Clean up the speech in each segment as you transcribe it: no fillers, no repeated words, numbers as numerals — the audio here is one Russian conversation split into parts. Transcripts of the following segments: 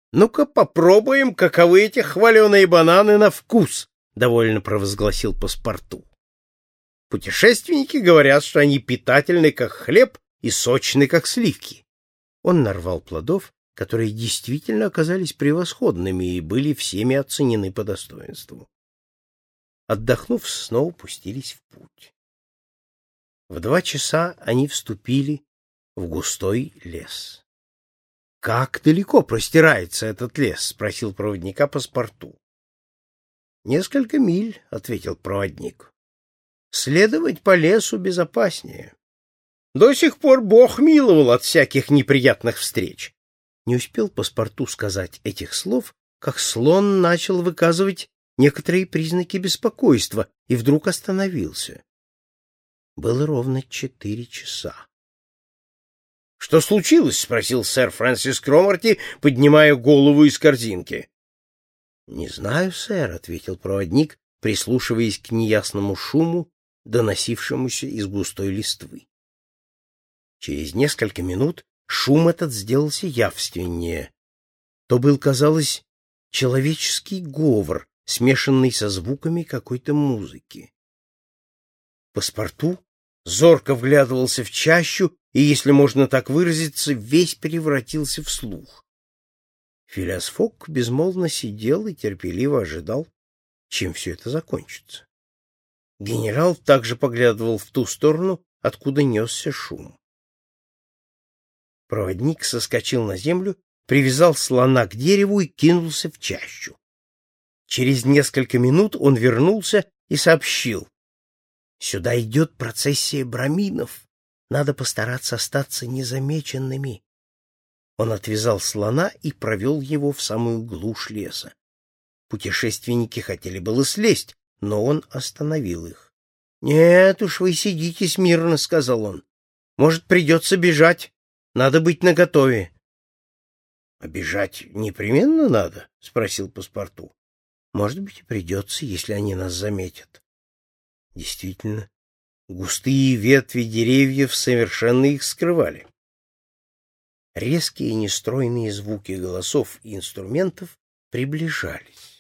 Ну-ка попробуем, каковы эти хваленые бананы на вкус, — довольно провозгласил паспорту. Путешественники говорят, что они питательны, как хлеб, и сочны, как сливки. Он нарвал плодов, которые действительно оказались превосходными и были всеми оценены по достоинству. Отдохнув, снова пустились в путь. В 2 часа они вступили в густой лес. — Как далеко простирается этот лес? — спросил проводника паспорту. — Несколько миль, — ответил проводник. — Следовать по лесу безопаснее. До сих пор Бог миловал от всяких неприятных встреч. Не успел паспорту сказать этих слов, как слон начал выказывать некоторые признаки беспокойства и вдруг остановился. Было ровно 4 часа. — Что случилось? — спросил сэр Фрэнсис Кромарти, поднимая голову из корзинки. — Не знаю, сэр, — ответил проводник, прислушиваясь к неясному шуму, доносившемуся из густой листвы. Через несколько минут шум этот сделался явственнее. То был, казалось, человеческий говор, смешанный со звуками какой-то музыки. Паспорту зорко вглядывался в чащу и, если можно так выразиться, весь превратился в слух. Филиас Фок безмолвно сидел и терпеливо ожидал, чем все это закончится. Генерал также поглядывал в ту сторону, откуда несся шум. Проводник соскочил на землю, привязал слона к дереву и кинулся в чащу. Через несколько минут он вернулся и сообщил: «Сюда идет процессия браминов. Надо постараться остаться незамеченными». Он отвязал слона и провел его в самую глушь леса. Путешественники хотели было слезть, но он остановил их. — Нет уж, вы сидите смирно, — сказал он. — Может, придется бежать. Надо быть наготове. — А бежать непременно надо? — спросил паспорту. — Может быть, и придется, если они нас заметят. Действительно, густые ветви деревьев совершенно их скрывали. Резкие нестройные звуки голосов и инструментов приближались.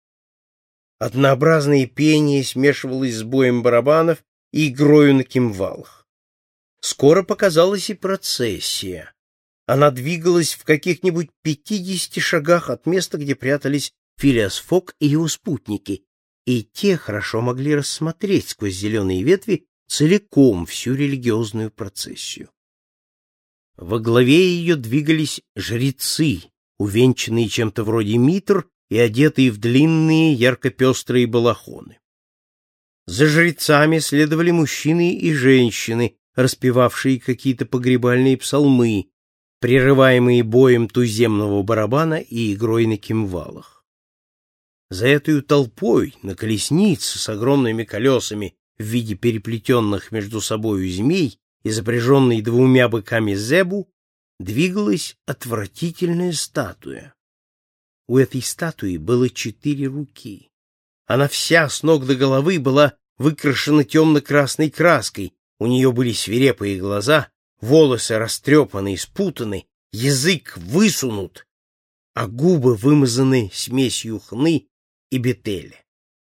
Однообразное пение смешивалось с боем барабанов и игрою на кимвалах. Скоро показалась и процессия. Она двигалась в каких-нибудь 50 шагах от места, где прятались Филиас Фок и его спутники, и те хорошо могли рассмотреть сквозь зеленые ветви целиком всю религиозную процессию. Во главе ее двигались жрецы, увенчанные чем-то вроде митр и одетые в длинные ярко-пестрые балахоны. За жрецами следовали мужчины и женщины, распевавшие какие-то погребальные псалмы, прерываемые боем туземного барабана и игрой на кимвалах. За этой толпой на колеснице с огромными колесами в виде переплетенных между собою змей и запряженной 2 быками зебу двигалась отвратительная статуя. У этой статуи было 4 руки. Она вся с ног до головы была выкрашена темно-красной краской, у нее были свирепые глаза, волосы растрепаны и спутаны, язык высунут, а губы вымазаны смесью хны и бетеля.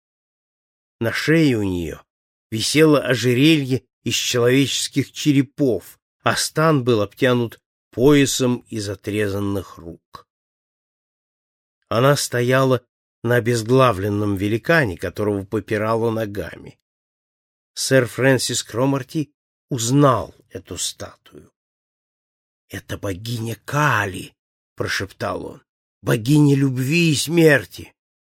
На шее у нее висело ожерелье из человеческих черепов, а стан был обтянут поясом из отрезанных рук. Она стояла на обезглавленном великане, которого попирала ногами. Сэр Фрэнсис Кромарти узнал эту статую. — Это богиня Кали, — прошептал он, — богиня любви и смерти.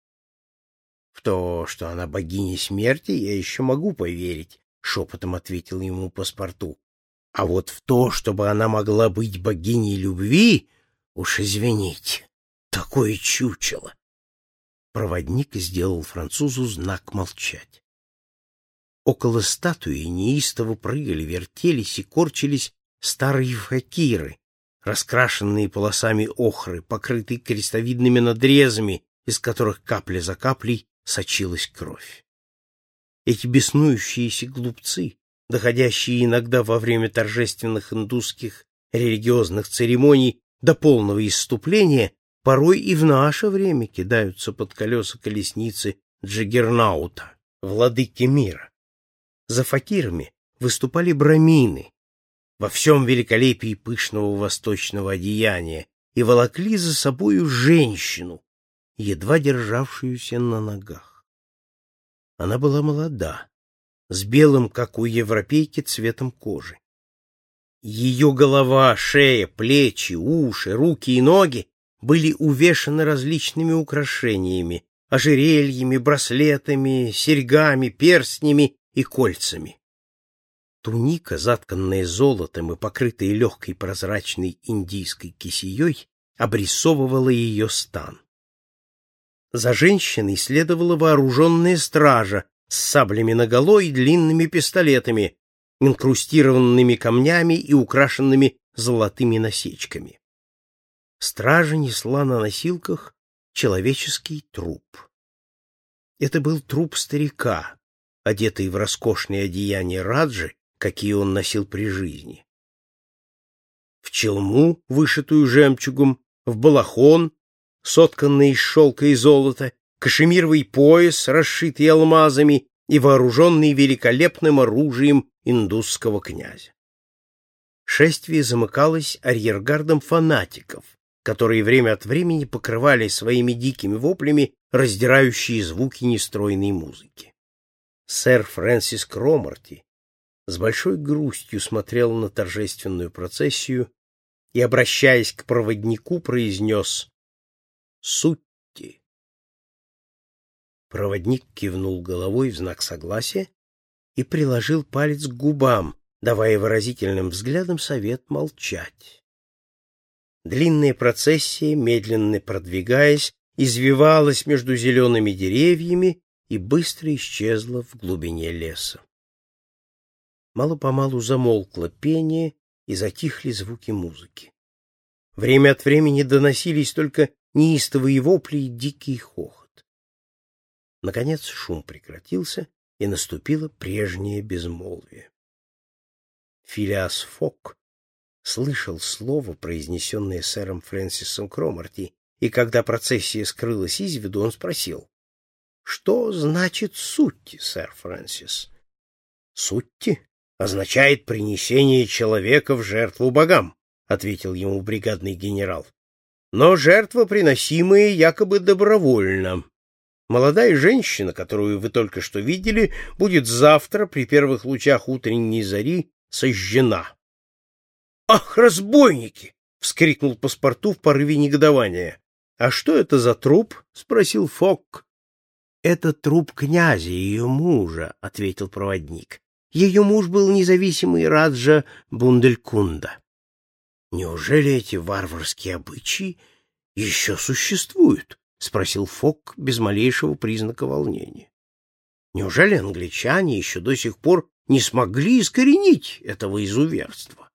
В то, что она богиня смерти, я еще могу поверить, — шепотом ответил ему паспорту. А вот в то, чтобы она могла быть богиней любви, уж извините, такое чучело. Проводник сделал французу знак молчать. Около статуи неистово прыгали, вертелись и корчились старые факиры, раскрашенные полосами охры, покрытые крестовидными надрезами, из которых капля за каплей сочилась кровь. Эти беснующиеся глупцы, доходящие иногда во время торжественных индусских религиозных церемоний до полного исступления, порой и в наше время кидаются под колеса колесницы Джаггернаута, владыки мира. За факирами выступали брамины во всем великолепии пышного восточного одеяния и волокли за собою женщину, едва державшуюся на ногах. Она была молода, с белым, как у европейки, цветом кожи. Ее голова, шея, плечи, уши, руки и ноги были увешаны различными украшениями, ожерельями, браслетами, серьгами, перстнями и кольцами. Туника, затканная золотом и покрытая легкой прозрачной индийской кисеей, обрисовывала ее стан. За женщиной следовала вооруженная стража с саблями наголо и длинными пистолетами, инкрустированными камнями и украшенными золотыми насечками. Стража несла на носилках человеческий труп. Это был труп старика, одетый в роскошные одеяния раджи, какие он носил при жизни. В челму, вышитую жемчугом, в балахон, сотканный из шелка и золота, кашемировый пояс, расшитый алмазами и вооруженный великолепным оружием индусского князя. Шествие замыкалось арьергардом фанатиков, которые время от времени покрывали своими дикими воплями раздирающие звуки нестройной музыки. Сэр Фрэнсис Кромарти с большой грустью смотрел на торжественную процессию и, обращаясь к проводнику, произнес: «Сутти». Проводник кивнул головой в знак согласия и приложил палец к губам, давая выразительным взглядом совет молчать. Длинная процессия, медленно продвигаясь, извивалась между зелеными деревьями и быстро исчезла в глубине леса. Мало-помалу замолкло пение и затихли звуки музыки. Время от времени доносились только неистовые вопли и дикий хохот. Наконец шум прекратился, и наступило прежнее безмолвие. Филиас Фок слышал слово, произнесенное сэром Фрэнсисом Кромарти, и когда процессия скрылась из виду, он спросил: «Что значит сутти, сэр Фрэнсис?» «Сутти означает принесение человека в жертву богам», — ответил ему бригадный генерал. «Но жертва, приносимая якобы добровольно. Молодая женщина, которую вы только что видели, будет завтра при первых лучах утренней зари сожжена». «Ах, разбойники!» — вскрикнул паспорту в порыве негодования. «А что это за труп?» — спросил Фок. «Это труп князя и ее мужа», — ответил проводник. «Ее муж был независимый раджа Бунделькунда». «Неужели эти варварские обычаи еще существуют?» — спросил Фок без малейшего признака волнения. «Неужели англичане еще до сих пор не смогли искоренить этого изуверства?»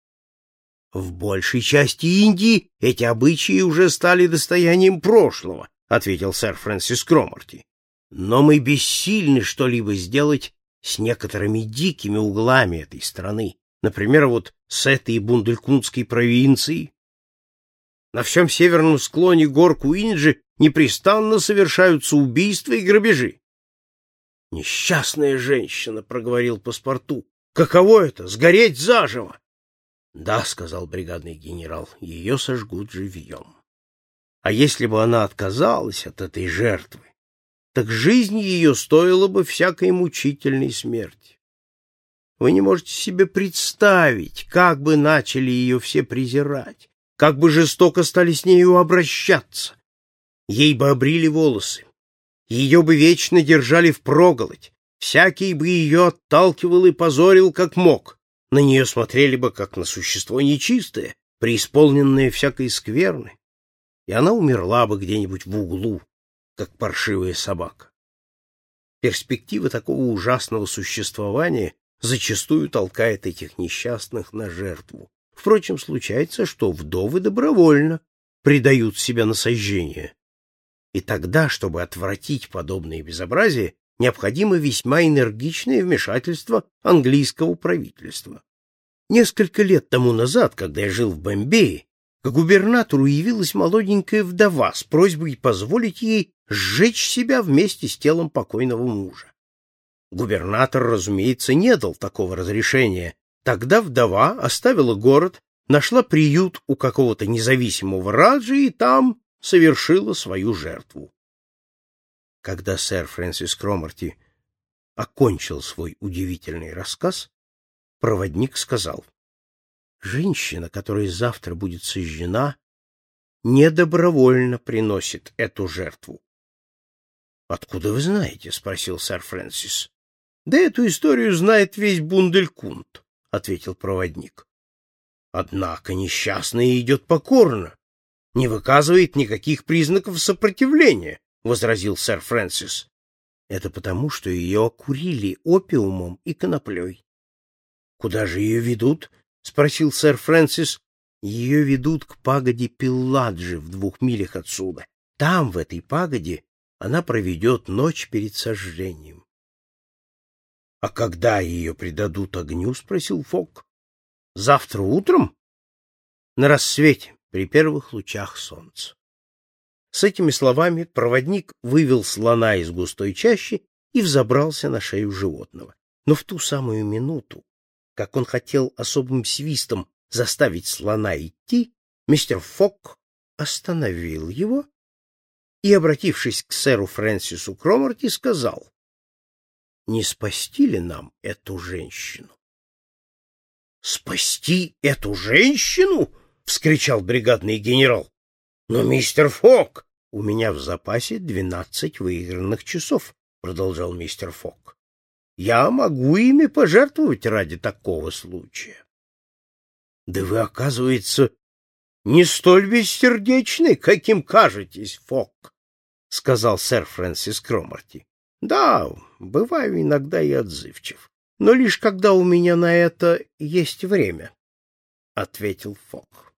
«В большей части Индии эти обычаи уже стали достоянием прошлого», — ответил сэр Фрэнсис Кромарти. «Но мы бессильны что-либо сделать с некоторыми дикими углами этой страны, например, вот с этой Бунделькундской провинцией. На всем северном склоне гор Куинджи непрестанно совершаются убийства и грабежи». «Несчастная женщина», — проговорил паспорту. «Каково это — сгореть заживо?» «Да», — сказал бригадный генерал, — «ее сожгут живьем. А если бы она отказалась от этой жертвы, так жизнь ее стоила бы всякой мучительной смерти. Вы не можете себе представить, как бы начали ее все презирать, как бы жестоко стали с нею обращаться. Ей бы обрили волосы, ее бы вечно держали впроголодь, всякий бы ее отталкивал и позорил как мог, на нее смотрели бы как на существо нечистое, преисполненное всякой скверны, и она умерла бы где-нибудь в углу, как паршивая собака. Перспектива такого ужасного существования зачастую толкает этих несчастных на жертву. Впрочем, случается, что вдовы добровольно предают себя на сожжение. И тогда, чтобы отвратить подобные безобразия, необходимо весьма энергичное вмешательство английского правительства. Несколько лет тому назад, когда я жил в Бомбее, к губернатору явилась молоденькая вдова с просьбой позволить ей сжечь себя вместе с телом покойного мужа. Губернатор, разумеется, не дал такого разрешения. Тогда вдова оставила город, нашла приют у какого-то независимого раджи и там совершила свою жертву. Когда сэр Фрэнсис Кромарти окончил свой удивительный рассказ, проводник сказал: «Женщина, которая завтра будет сожжена, недобровольно приносит эту жертву». «Откуда вы знаете?» — спросил сэр Фрэнсис. «Да эту историю знает весь Бунделькунд», — ответил проводник. «Однако несчастная идет покорно, не выказывает никаких признаков сопротивления», — возразил сэр Фрэнсис. «Это потому, что ее окурили опиумом и коноплей». «Куда же ее ведут?» — спросил сэр Фрэнсис. «Ее ведут к пагоде Пилладжи в 2 милях отсюда. Там, в этой пагоде, она проведет ночь перед сожжением». «А когда ее предадут огню?» — спросил Фок. «Завтра утром?» «На рассвете, при первых лучах солнца». С этими словами проводник вывел слона из густой чащи и взобрался на шею животного. Но в ту самую минуту, как он хотел особым свистом заставить слона идти, мистер Фок остановил его и, обратившись к сэру Фрэнсису Кромарти, сказал: «Не спасти ли нам эту женщину?» «Спасти эту женщину?» — вскричал бригадный генерал. «Но, мистер Фок, у меня в запасе 12 выигранных часов», — продолжал мистер Фок. «Я могу ими пожертвовать ради такого случая». «Да вы, оказывается, не столь бессердечны, каким кажетесь, Фок», — сказал сэр Фрэнсис Кромарти. «Да, бываю иногда и отзывчив, но лишь когда у меня на это есть время», — ответил Фок.